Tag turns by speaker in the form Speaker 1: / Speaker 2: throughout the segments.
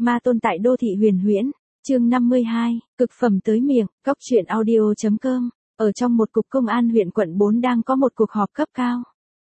Speaker 1: Ma tôn tại đô thị huyền huyễn, chương 52, cực phẩm tới miệng, góc truyện audio.com. Ở trong một cục công an huyện quận 4 đang có một cuộc họp cấp cao.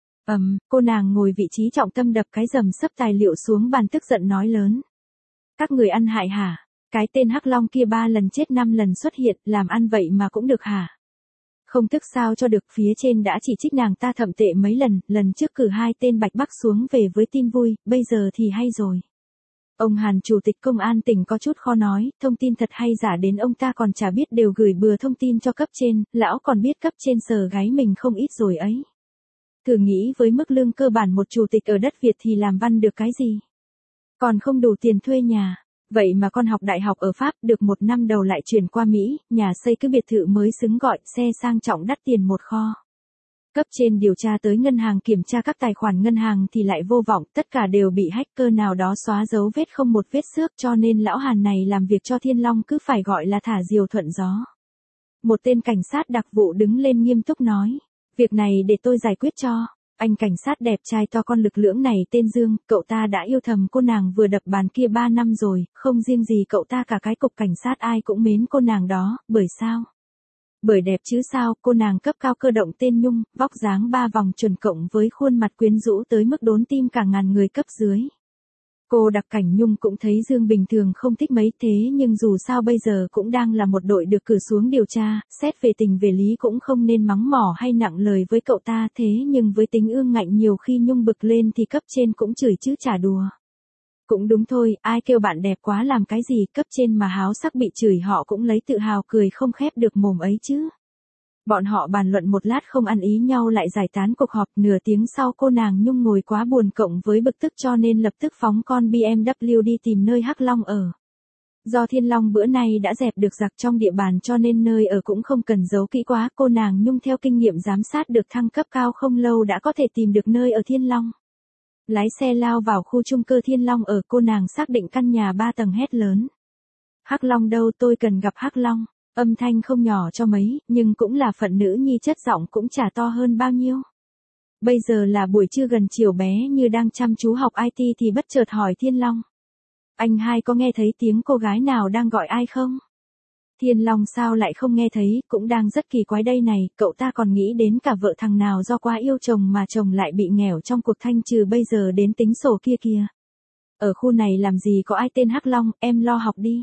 Speaker 1: Cô nàng ngồi vị trí trọng tâm đập cái rầm xấp tài liệu xuống bàn tức giận nói lớn. Các người ăn hại hả? Cái tên Hắc Long kia 3 lần chết 5 lần xuất hiện, làm ăn vậy mà cũng được hả? Không tức sao cho được, phía trên đã chỉ trích nàng ta thậm tệ mấy lần trước cử 2 tên Bạch Bắc xuống về với tin vui, bây giờ thì hay rồi. Ông Hàn chủ tịch công an tỉnh có chút khó nói, thông tin thật hay giả đến ông ta còn chả biết, đều gửi bừa thông tin cho cấp trên, lão còn biết cấp trên sờ gáy mình không ít rồi ấy. Thử nghĩ với mức lương cơ bản một chủ tịch ở đất Việt thì làm văn được cái gì? Còn không đủ tiền thuê nhà. Vậy mà con học đại học ở Pháp được 1 năm đầu lại chuyển qua Mỹ, nhà xây cứ biệt thự mới xứng gọi, xe sang trọng đắt tiền một kho. Cấp trên điều tra tới ngân hàng kiểm tra các tài khoản ngân hàng thì lại vô vọng, tất cả đều bị hacker nào đó xóa dấu vết không một vết xước, cho nên lão Hàn này làm việc cho Thiên Long cứ phải gọi là thả diều thuận gió. Một tên cảnh sát đặc vụ đứng lên nghiêm túc nói, việc này để tôi giải quyết cho. Anh cảnh sát đẹp trai to con lực lưỡng này tên Dương, cậu ta đã yêu thầm cô nàng vừa đập bàn kia 3 năm rồi, không riêng gì cậu ta, cả cái cục cảnh sát ai cũng mến cô nàng đó, bởi sao? Bởi đẹp chứ sao, cô nàng cấp cao cơ động tên Nhung, vóc dáng 3 vòng chuẩn cộng với khuôn mặt quyến rũ tới mức đốn tim cả ngàn người cấp dưới. Cô đặc cảnh Nhung cũng thấy Dương bình thường không thích mấy, thế nhưng dù sao bây giờ cũng đang là một đội được cử xuống điều tra, xét về tình về lý cũng không nên mắng mỏ hay nặng lời với cậu ta, thế nhưng với tính ương ngạnh nhiều khi Nhung bực lên thì cấp trên cũng chửi chứ chả đùa. Cũng đúng thôi, ai kêu bạn đẹp quá làm cái gì, cấp trên mà háo sắc bị chửi họ cũng lấy tự hào cười không khép được mồm ấy chứ. Bọn họ bàn luận một lát không ăn ý nhau lại giải tán cuộc họp, nửa tiếng sau cô nàng Nhung ngồi quá buồn cộng với bực tức cho nên lập tức phóng con BMW đi tìm nơi Hắc Long ở. Do Thiên Long bữa nay đã dẹp được giặc trong địa bàn cho nên nơi ở cũng không cần giấu kỹ quá, cô nàng Nhung theo kinh nghiệm giám sát được thăng cấp cao không lâu đã có thể tìm được nơi ở Thiên Long. Lái xe lao vào khu chung cư Thiên Long ở, cô nàng xác định căn nhà 3 tầng hét lớn. Hắc Long đâu, tôi cần gặp Hắc Long. Âm thanh không nhỏ cho mấy, nhưng cũng là phận nữ nhi, chất giọng cũng chả to hơn bao nhiêu. Bây giờ là buổi trưa gần chiều, bé như đang chăm chú học IT thì bất chợt hỏi Thiên Long. Anh hai có nghe thấy tiếng cô gái nào đang gọi ai không? Thiên Long sao lại không nghe thấy, cũng đang rất kỳ quái đây này, cậu ta còn nghĩ đến cả vợ thằng nào do quá yêu chồng mà chồng lại bị nghèo trong cuộc thanh trừ bây giờ đến tính sổ kia kìa. Ở khu này làm gì có ai tên Hắc Long, em lo học đi.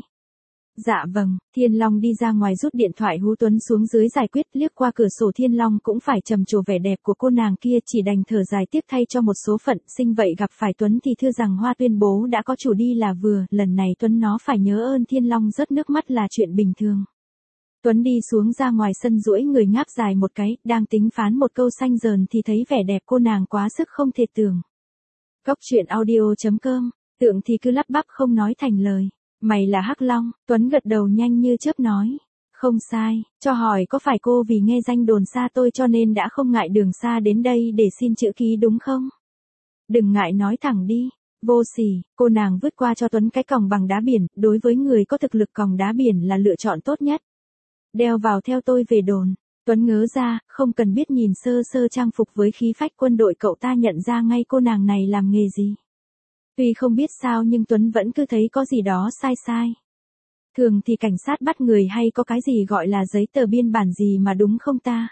Speaker 1: Dạ vâng, Thiên Long đi ra ngoài rút điện thoại hú Tuấn xuống dưới giải quyết, liếc qua cửa sổ Thiên Long cũng phải trầm trồ vẻ đẹp của cô nàng kia, chỉ đành thở dài tiếc thay cho một số phận, sinh vậy gặp phải Tuấn thì thưa rằng Hoa tuyên bố đã có chủ đi là vừa, lần này Tuấn nó phải nhớ ơn Thiên Long rớt nước mắt là chuyện bình thường. Tuấn đi xuống ra ngoài sân duỗi người ngáp dài một cái, đang tính phán một câu xanh dờn thì thấy vẻ đẹp cô nàng quá sức không thể tưởng. Góc truyện audio.com, tượng thì cứ lắp bắp không nói thành lời. Mày là Hắc Long, Tuấn gật đầu nhanh như chớp nói. Không sai, cho hỏi có phải cô vì nghe danh đồn xa tôi cho nên đã không ngại đường xa đến đây để xin chữ ký đúng không? Đừng ngại nói thẳng đi, vô sỉ, cô nàng vứt qua cho Tuấn cái còng bằng đá biển, đối với người có thực lực còng đá biển là lựa chọn tốt nhất. Đeo vào theo tôi về đồn. Tuấn ngớ ra, không cần biết nhìn sơ sơ trang phục với khí phách quân đội cậu ta nhận ra ngay cô nàng này làm nghề gì. Tuy không biết sao nhưng Tuấn vẫn cứ thấy có gì đó sai sai. Thường thì cảnh sát bắt người hay có cái gì gọi là giấy tờ biên bản gì mà đúng không ta?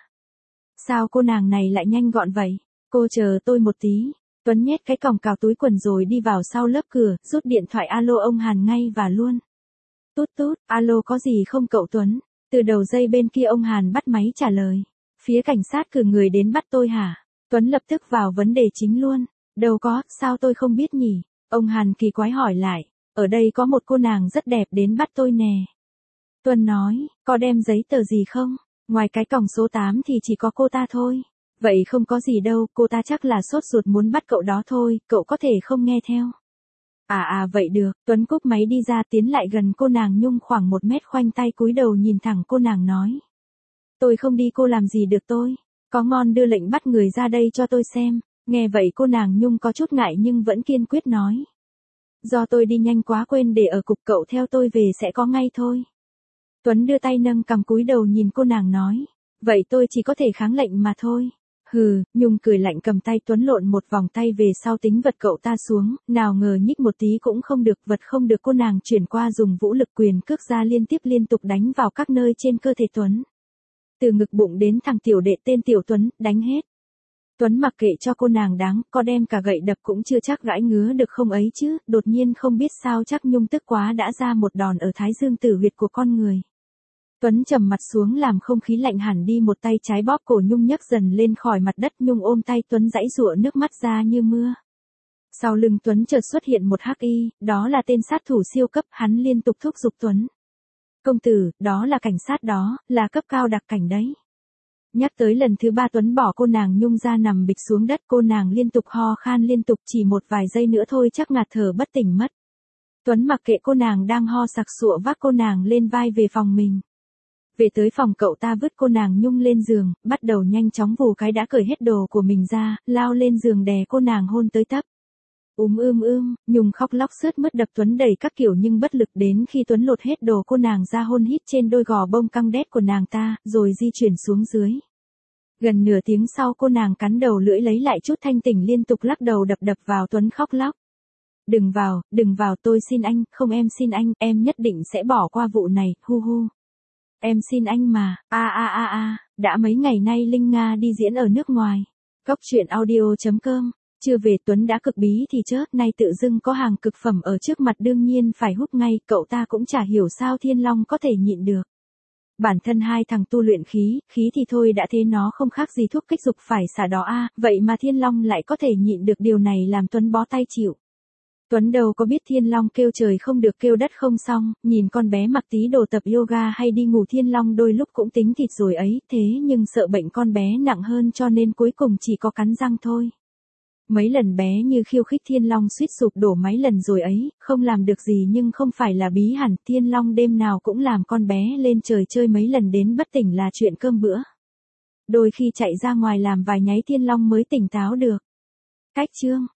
Speaker 1: Sao cô nàng này lại nhanh gọn vậy? Cô chờ tôi một tí. Tuấn nhét cái còng cào túi quần rồi đi vào sau lớp cửa, rút điện thoại alo ông Hàn ngay và luôn. Tút tút, alo có gì không cậu Tuấn? Từ đầu dây bên kia ông Hàn bắt máy trả lời. Phía cảnh sát cử người đến bắt tôi hả? Tuấn lập tức vào vấn đề chính luôn. Đâu có, sao tôi không biết nhỉ? Ông Hàn kỳ quái hỏi lại, ở đây có một cô nàng rất đẹp đến bắt tôi nè. Tuấn nói, có đem giấy tờ gì không? Ngoài cái còng số 8 thì chỉ có cô ta thôi. Vậy không có gì đâu, cô ta chắc là sốt ruột muốn bắt cậu đó thôi, cậu có thể không nghe theo. Vậy được, Tuấn cúp máy đi ra tiến lại gần cô nàng Nhung khoảng 1 mét khoanh tay cúi đầu nhìn thẳng cô nàng nói. Tôi không đi, cô làm gì được tôi? Có ngon đưa lệnh bắt người ra đây cho tôi xem. Nghe vậy cô nàng Nhung có chút ngại nhưng vẫn kiên quyết nói. Do tôi đi nhanh quá quên để ở cục, cậu theo tôi về sẽ có ngay thôi. Tuấn đưa tay nâng cằm cúi đầu nhìn cô nàng nói. Vậy tôi chỉ có thể kháng lệnh mà thôi. Hừ, Nhung cười lạnh cầm tay Tuấn lộn một vòng tay về sau tính vật cậu ta xuống, nào ngờ nhích một tí cũng không được, vật không được cô nàng chuyển qua dùng vũ lực quyền cước ra liên tục đánh vào các nơi trên cơ thể Tuấn. Từ ngực bụng đến thằng tiểu đệ tên Tiểu Tuấn, đánh hết. Tuấn mặc kệ cho cô nàng đáng, có đem cả gậy đập cũng chưa chắc gãi ngứa được không ấy chứ, đột nhiên không biết sao chắc Nhung tức quá đã ra một đòn ở thái dương tử huyệt của con người. Tuấn trầm mặt xuống làm không khí lạnh hẳn đi, một tay trái bóp cổ Nhung nhấc dần lên khỏi mặt đất, Nhung ôm tay Tuấn giãy giụa nước mắt ra như mưa. Sau lưng Tuấn chợt xuất hiện một hắc y, đó là tên sát thủ siêu cấp, hắn liên tục thúc giục Tuấn. Công tử, đó là cảnh sát đó, là cấp cao đặc cảnh đấy. Nhắc tới lần thứ ba Tuấn bỏ cô nàng Nhung ra nằm bịch xuống đất, cô nàng liên tục ho khan liên tục, chỉ một vài giây nữa thôi chắc ngạt thở bất tỉnh mất. Tuấn mặc kệ cô nàng đang ho sặc sụa vác cô nàng lên vai về phòng mình. Về tới phòng cậu ta vứt cô nàng Nhung lên giường, bắt đầu nhanh chóng vù cái đã cởi hết đồ của mình ra, lao lên giường đè cô nàng hôn tới tấp. Nhung khóc lóc sướt mướt đập Tuấn đầy các kiểu nhưng bất lực, đến khi Tuấn lột hết đồ cô nàng ra hôn hít trên đôi gò bông căng đét của nàng ta, rồi di chuyển xuống dưới. Gần nửa tiếng sau cô nàng cắn đầu lưỡi lấy lại chút thanh tỉnh liên tục lắc đầu đập vào Tuấn khóc lóc. Đừng vào tôi xin anh, không em xin anh, em nhất định sẽ bỏ qua vụ này, hu hu. Em xin anh mà, đã mấy ngày nay Linh Nga đi diễn ở nước ngoài. Cóc truyện audio.com, chưa về Tuấn đã cực bí thì chớ, nay tự dưng có hàng cực phẩm ở trước mặt đương nhiên phải hút ngay, cậu ta cũng chả hiểu sao Thiên Long có thể nhịn được. Bản thân hai thằng tu luyện khí thì thôi đã thế nó không khác gì thuốc kích dục phải xả đó vậy mà Thiên Long lại có thể nhịn được, điều này làm Tuấn bó tay chịu. Tuấn đâu có biết Thiên Long kêu trời không được kêu đất không xong, nhìn con bé mặc tí đồ tập yoga hay đi ngủ Thiên Long đôi lúc cũng tính thịt rồi ấy, thế nhưng sợ bệnh con bé nặng hơn cho nên cuối cùng chỉ có cắn răng thôi. Mấy lần bé như khiêu khích Thiên Long suýt sụp đổ mấy lần rồi ấy, không làm được gì nhưng không phải là bí hẳn, Thiên Long đêm nào cũng làm con bé lên trời chơi mấy lần đến bất tỉnh là chuyện cơm bữa. Đôi khi chạy ra ngoài làm vài nháy Thiên Long mới tỉnh táo được. Cách chương